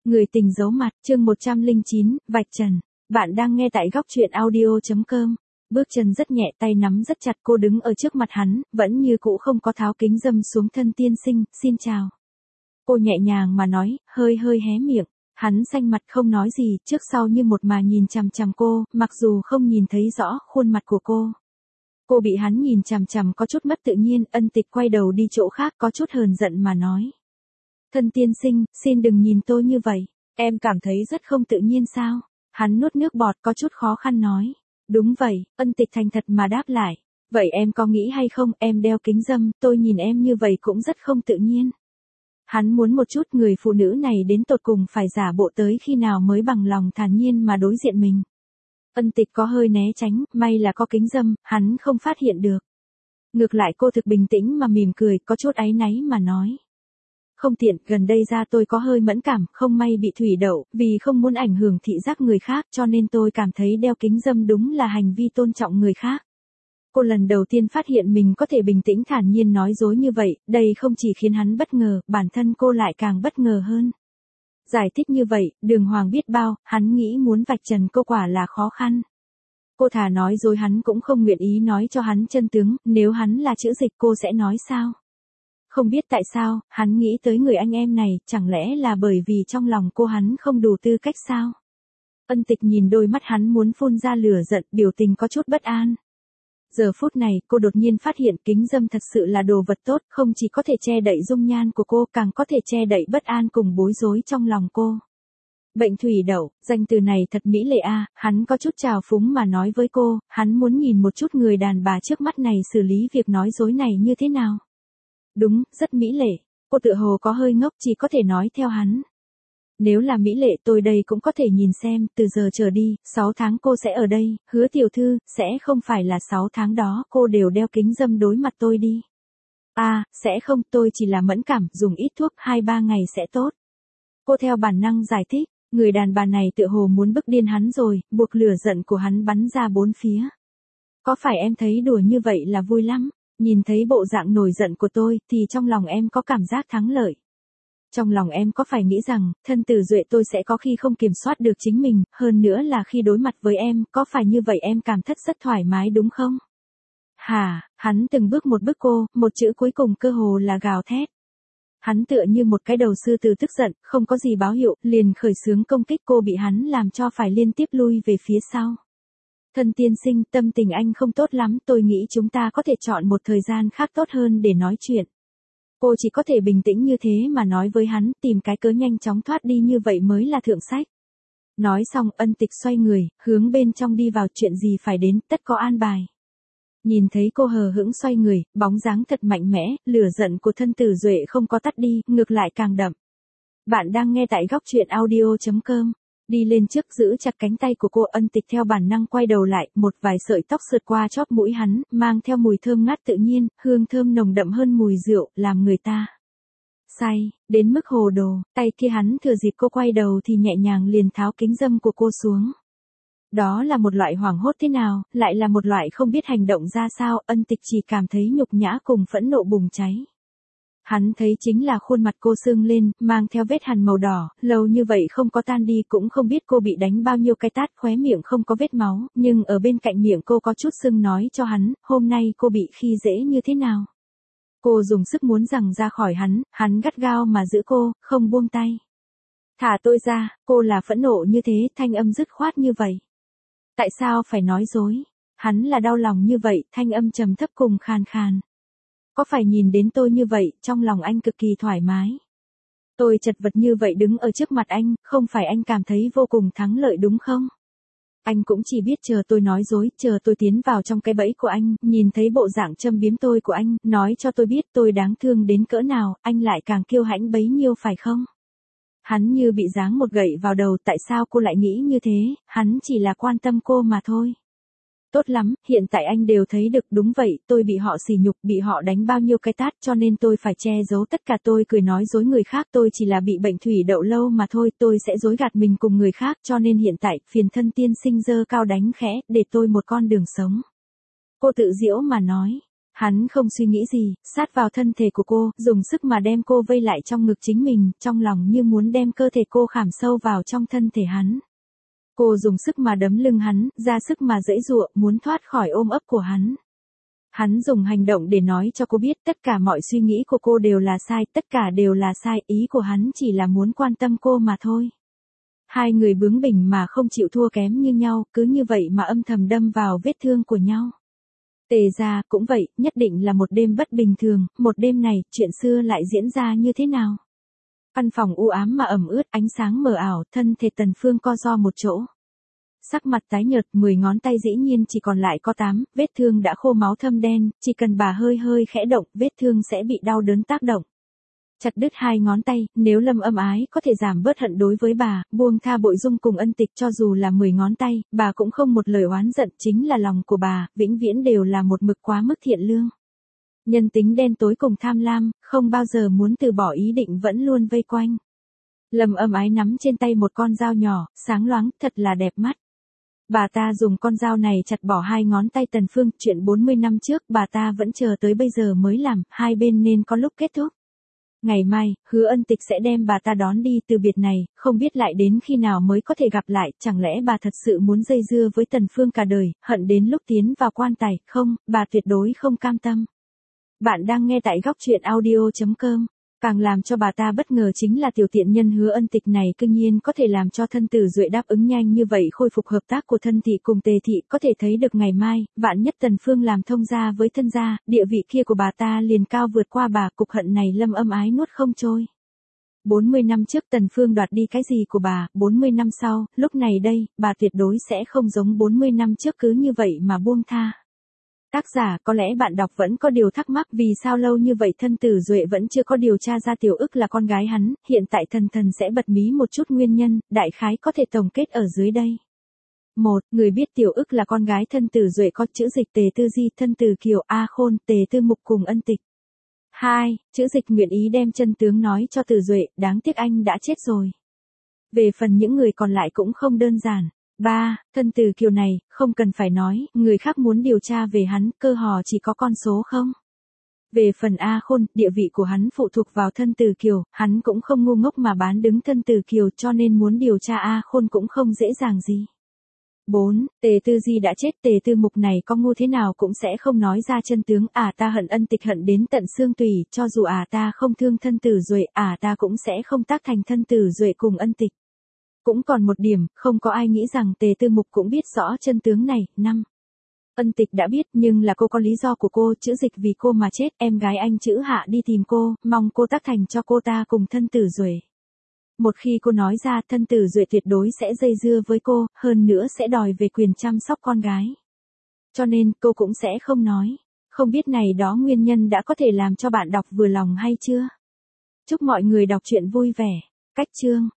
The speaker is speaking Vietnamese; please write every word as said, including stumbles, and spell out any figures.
Người tình giấu mặt, chương một trăm lẻ chín, vạch trần. Bạn đang nghe tại góc truyện audio chấm com. Bước chân rất nhẹ, tay nắm rất chặt, cô đứng ở trước mặt hắn, vẫn như cũ không có tháo kính dâm xuống. Thân tiên sinh, xin chào. Cô nhẹ nhàng mà nói, hơi hơi hé miệng. Hắn xanh mặt không nói gì, trước sau như một mà nhìn chằm chằm cô, mặc dù không nhìn thấy rõ khuôn mặt của cô. Cô bị hắn nhìn chằm chằm có chút mất tự nhiên, Ân Tịch quay đầu đi chỗ khác, có chút hờn giận mà nói. Thân tiên sinh, xin đừng nhìn tôi như vậy, em cảm thấy rất không tự nhiên sao? Hắn nuốt nước bọt có chút khó khăn nói. Đúng vậy, Ân Tịch thành thật mà đáp lại. Vậy em có nghĩ hay không, em đeo kính dâm, tôi nhìn em như vậy cũng rất không tự nhiên. Hắn muốn một chút, người phụ nữ này đến tột cùng phải giả bộ tới khi nào mới bằng lòng thản nhiên mà đối diện mình. Ân Tịch có hơi né tránh, may là có kính dâm, hắn không phát hiện được. Ngược lại cô thực bình tĩnh mà mỉm cười, có chút áy náy mà nói. Không tiện, gần đây da tôi có hơi mẫn cảm, không may bị thủy đậu, vì không muốn ảnh hưởng thị giác người khác cho nên tôi cảm thấy đeo kính dâm đúng là hành vi tôn trọng người khác. Cô lần đầu tiên phát hiện mình có thể bình tĩnh thản nhiên nói dối như vậy, đây không chỉ khiến hắn bất ngờ, bản thân cô lại càng bất ngờ hơn. Giải thích như vậy, Đường Hoàng biết bao, hắn nghĩ muốn vạch trần cô quả là khó khăn. Cô thà nói dối hắn cũng không nguyện ý nói cho hắn chân tướng, nếu hắn là chữ dịch cô sẽ nói sao? Không biết tại sao, hắn nghĩ tới người anh em này, chẳng lẽ là bởi vì trong lòng cô hắn không đủ tư cách sao? Ân Tịch nhìn đôi mắt hắn muốn phun ra lửa giận, biểu tình có chút bất an. Giờ phút này, cô đột nhiên phát hiện kính dâm thật sự là đồ vật tốt, không chỉ có thể che đậy dung nhan của cô, càng có thể che đậy bất an cùng bối rối trong lòng cô. Bệnh thủy đậu, danh từ này thật mỹ lệ a, à, hắn có chút trào phúng mà nói với cô, hắn muốn nhìn một chút người đàn bà trước mắt này xử lý việc nói dối này như thế nào. Đúng, rất mỹ lệ. Cô tự hồ có hơi ngốc, chỉ có thể nói theo hắn. Nếu là mỹ lệ tôi đây cũng có thể nhìn xem, từ giờ trở đi, sáu tháng cô sẽ ở đây, hứa tiểu thư, sẽ không phải là sáu tháng đó cô đều đeo kính dâm đối mặt tôi đi. À, sẽ không, tôi chỉ là mẫn cảm, dùng ít thuốc, hai ba ngày sẽ tốt. Cô theo bản năng giải thích, người đàn bà này tự hồ muốn bức điên hắn rồi, buộc lửa giận của hắn bắn ra bốn phía. Có phải em thấy đùa như vậy là vui lắm? Nhìn thấy bộ dạng nổi giận của tôi, thì trong lòng em có cảm giác thắng lợi. Trong lòng em có phải nghĩ rằng, thân Tử Duệ tôi sẽ có khi không kiểm soát được chính mình, hơn nữa là khi đối mặt với em, có phải như vậy em cảm thất rất thoải mái đúng không? Hà, hắn từng bước một bước cô, một chữ cuối cùng cơ hồ là gào thét. Hắn tựa như một cái đầu sư tử tức giận, không có gì báo hiệu, liền khởi xướng công kích cô, bị hắn làm cho phải liên tiếp lui về phía sau. Thân tiên sinh, tâm tình anh không tốt lắm, tôi nghĩ chúng ta có thể chọn một thời gian khác tốt hơn để nói chuyện. Cô chỉ có thể bình tĩnh như thế mà nói với hắn, tìm cái cớ nhanh chóng thoát đi như vậy mới là thượng sách. Nói xong, Ân Tịch xoay người, hướng bên trong đi vào, chuyện gì phải đến, tất có an bài. Nhìn thấy cô hờ hững xoay người, bóng dáng thật mạnh mẽ, lửa giận của thân Tử Duệ không có tắt đi, ngược lại càng đậm. Bạn đang nghe tại góc truyện audio chấm com. Đi lên trước giữ chặt cánh tay của cô, Ân Tịch theo bản năng quay đầu lại, một vài sợi tóc sượt qua chóp mũi hắn, mang theo mùi thơm ngát tự nhiên, hương thơm nồng đậm hơn mùi rượu, làm người ta say, đến mức hồ đồ, tay kia hắn thừa dịp cô quay đầu thì nhẹ nhàng liền tháo kính dâm của cô xuống. Đó là một loại hoảng hốt thế nào, lại là một loại không biết hành động ra sao, Ân Tịch chỉ cảm thấy nhục nhã cùng phẫn nộ bùng cháy. Hắn thấy chính là khuôn mặt cô sưng lên, mang theo vết hằn màu đỏ, lâu như vậy không có tan đi, cũng không biết cô bị đánh bao nhiêu cái tát, khóe miệng không có vết máu, nhưng ở bên cạnh miệng cô có chút sưng, nói cho hắn, hôm nay cô bị khi dễ như thế nào. Cô dùng sức muốn giằng ra khỏi hắn, hắn gắt gao mà giữ cô, không buông tay. Thả tôi ra, cô là phẫn nộ như thế, thanh âm dứt khoát như vậy. Tại sao phải nói dối? Hắn là đau lòng như vậy, thanh âm trầm thấp cùng khàn khàn. Có phải nhìn đến tôi như vậy, trong lòng anh cực kỳ thoải mái. Tôi chật vật như vậy đứng ở trước mặt anh, không phải anh cảm thấy vô cùng thắng lợi đúng không? Anh cũng chỉ biết chờ tôi nói dối, chờ tôi tiến vào trong cái bẫy của anh, nhìn thấy bộ dạng châm biếm tôi của anh, nói cho tôi biết tôi đáng thương đến cỡ nào, anh lại càng kiêu hãnh bấy nhiêu phải không? Hắn như bị giáng một gậy vào đầu, tại sao cô lại nghĩ như thế, hắn chỉ là quan tâm cô mà thôi. Tốt lắm, hiện tại anh đều thấy được, đúng vậy, tôi bị họ sỉ nhục, bị họ đánh bao nhiêu cái tát cho nên tôi phải che giấu tất cả, tôi cười nói dối người khác, tôi chỉ là bị bệnh thủy đậu lâu mà thôi, tôi sẽ dối gạt mình cùng người khác cho nên hiện tại, phiền thân tiên sinh giơ cao đánh khẽ, để tôi một con đường sống. Cô tự giễu mà nói, Hắn không suy nghĩ gì, sát vào thân thể của cô, dùng sức mà đem cô vây lại trong ngực chính mình, trong lòng như muốn đem cơ thể cô khảm sâu vào trong thân thể hắn. Cô dùng sức mà đấm lưng hắn, ra sức mà giãy giụa, muốn thoát khỏi ôm ấp của hắn. Hắn dùng hành động để nói cho cô biết tất cả mọi suy nghĩ của cô đều là sai, tất cả đều là sai, ý của hắn chỉ là muốn quan tâm cô mà thôi. Hai người bướng bỉnh mà không chịu thua kém như nhau, cứ như vậy mà âm thầm đâm vào vết thương của nhau. Tề gia cũng vậy, nhất định là một đêm bất bình thường, một đêm này, chuyện xưa lại diễn ra như thế nào? Căn phòng u ám mà ẩm ướt, ánh sáng mờ ảo, thân thể Tần Phương co ro một chỗ. Sắc mặt tái nhợt, mười ngón tay dĩ nhiên chỉ còn lại có tám, vết thương đã khô máu thâm đen, chỉ cần bà hơi hơi khẽ động, vết thương sẽ bị đau đớn tác động. Chặt đứt hai ngón tay, nếu Lâm Âm Ái có thể giảm bớt hận đối với bà, buông tha Bội Dung cùng Ân Tịch cho dù là mười ngón tay, bà cũng không một lời oán giận, chính là lòng của bà, vĩnh viễn đều là một mực quá mức thiện lương. Nhân tính đen tối cùng tham lam, không bao giờ muốn từ bỏ ý định vẫn luôn vây quanh. Lâm Âm Ái nắm trên tay một con dao nhỏ, sáng loáng, thật là đẹp mắt. Bà ta dùng con dao này chặt bỏ hai ngón tay Tần Phương, chuyện bốn mươi năm trước bà ta vẫn chờ tới bây giờ mới làm, hai bên nên có lúc kết thúc. Ngày mai, Hứa Ân Tịch sẽ đem bà ta đón đi từ biệt này, không biết lại đến khi nào mới có thể gặp lại, chẳng lẽ bà thật sự muốn dây dưa với Tần Phương cả đời, hận đến lúc tiến vào quan tài, không, bà tuyệt đối không cam tâm. Bạn đang nghe tại góc truyện audio chấm com. Càng làm cho bà ta bất ngờ chính là tiểu tiện nhân Hứa Ân Tịch này cương nhiên có thể làm cho thân tử Duệ đáp ứng nhanh như vậy khôi phục hợp tác của thân thị cùng Tề thị, có thể thấy được ngày mai, vạn nhất Tần Phương làm thông gia với thân gia, địa vị kia của bà ta liền cao vượt qua bà, cục hận này Lâm Âm Ái nuốt không trôi. bốn mươi năm trước Tần Phương đoạt đi cái gì của bà, bốn mươi năm sau, lúc này đây, bà tuyệt đối sẽ không giống bốn mươi năm trước cứ như vậy mà buông tha. Tác giả, có lẽ bạn đọc vẫn có điều thắc mắc vì sao lâu như vậy thân tử Duệ vẫn chưa có điều tra ra Tiểu Ức là con gái hắn, hiện tại thần thần sẽ bật mí một chút nguyên nhân, đại khái có thể tổng kết ở dưới đây. một. Người biết Tiểu Ức là con gái thân tử Duệ có chữ dịch Tề Tư Di, thân tử Kiều, A Khôn, Tề Tư Mục cùng Ân Tịch. hai. Chữ dịch nguyện ý đem chân tướng nói cho Tử Duệ, đáng tiếc anh đã chết rồi. Về phần những người còn lại cũng không đơn giản. ba. Thân tử Kiều này, không cần phải nói, người khác muốn điều tra về hắn, cơ hò chỉ có con số không. Về phần A Khôn, địa vị của hắn phụ thuộc vào thân tử Kiều, hắn cũng không ngu ngốc mà bán đứng thân tử Kiều cho nên muốn điều tra A Khôn cũng không dễ dàng gì. bốn. Tề Tư Di đã chết, Tề Tư Mục này có ngu thế nào cũng sẽ không nói ra chân tướng, à ta hận Ân Tịch hận đến tận xương tủy, cho dù à ta không thương thân tử Duệ, à ta cũng sẽ không tác thành thân tử Duệ cùng Ân Tịch. Cũng còn một điểm, không có ai nghĩ rằng Tề Tư Mục cũng biết rõ chân tướng này. năm. Ân Tịch đã biết nhưng là cô có lý do của cô, chữ dịch vì cô mà chết, em gái anh chữ Hạ đi tìm cô, mong cô tác thành cho cô ta cùng thân tử Duệ. Một khi cô nói ra, thân tử Duệ tuyệt đối sẽ dây dưa với cô, hơn nữa sẽ đòi về quyền chăm sóc con gái. Cho nên, cô cũng sẽ không nói. Không biết này đó nguyên nhân đã có thể làm cho bạn đọc vừa lòng hay chưa? Chúc mọi người đọc truyện vui vẻ. Cách chương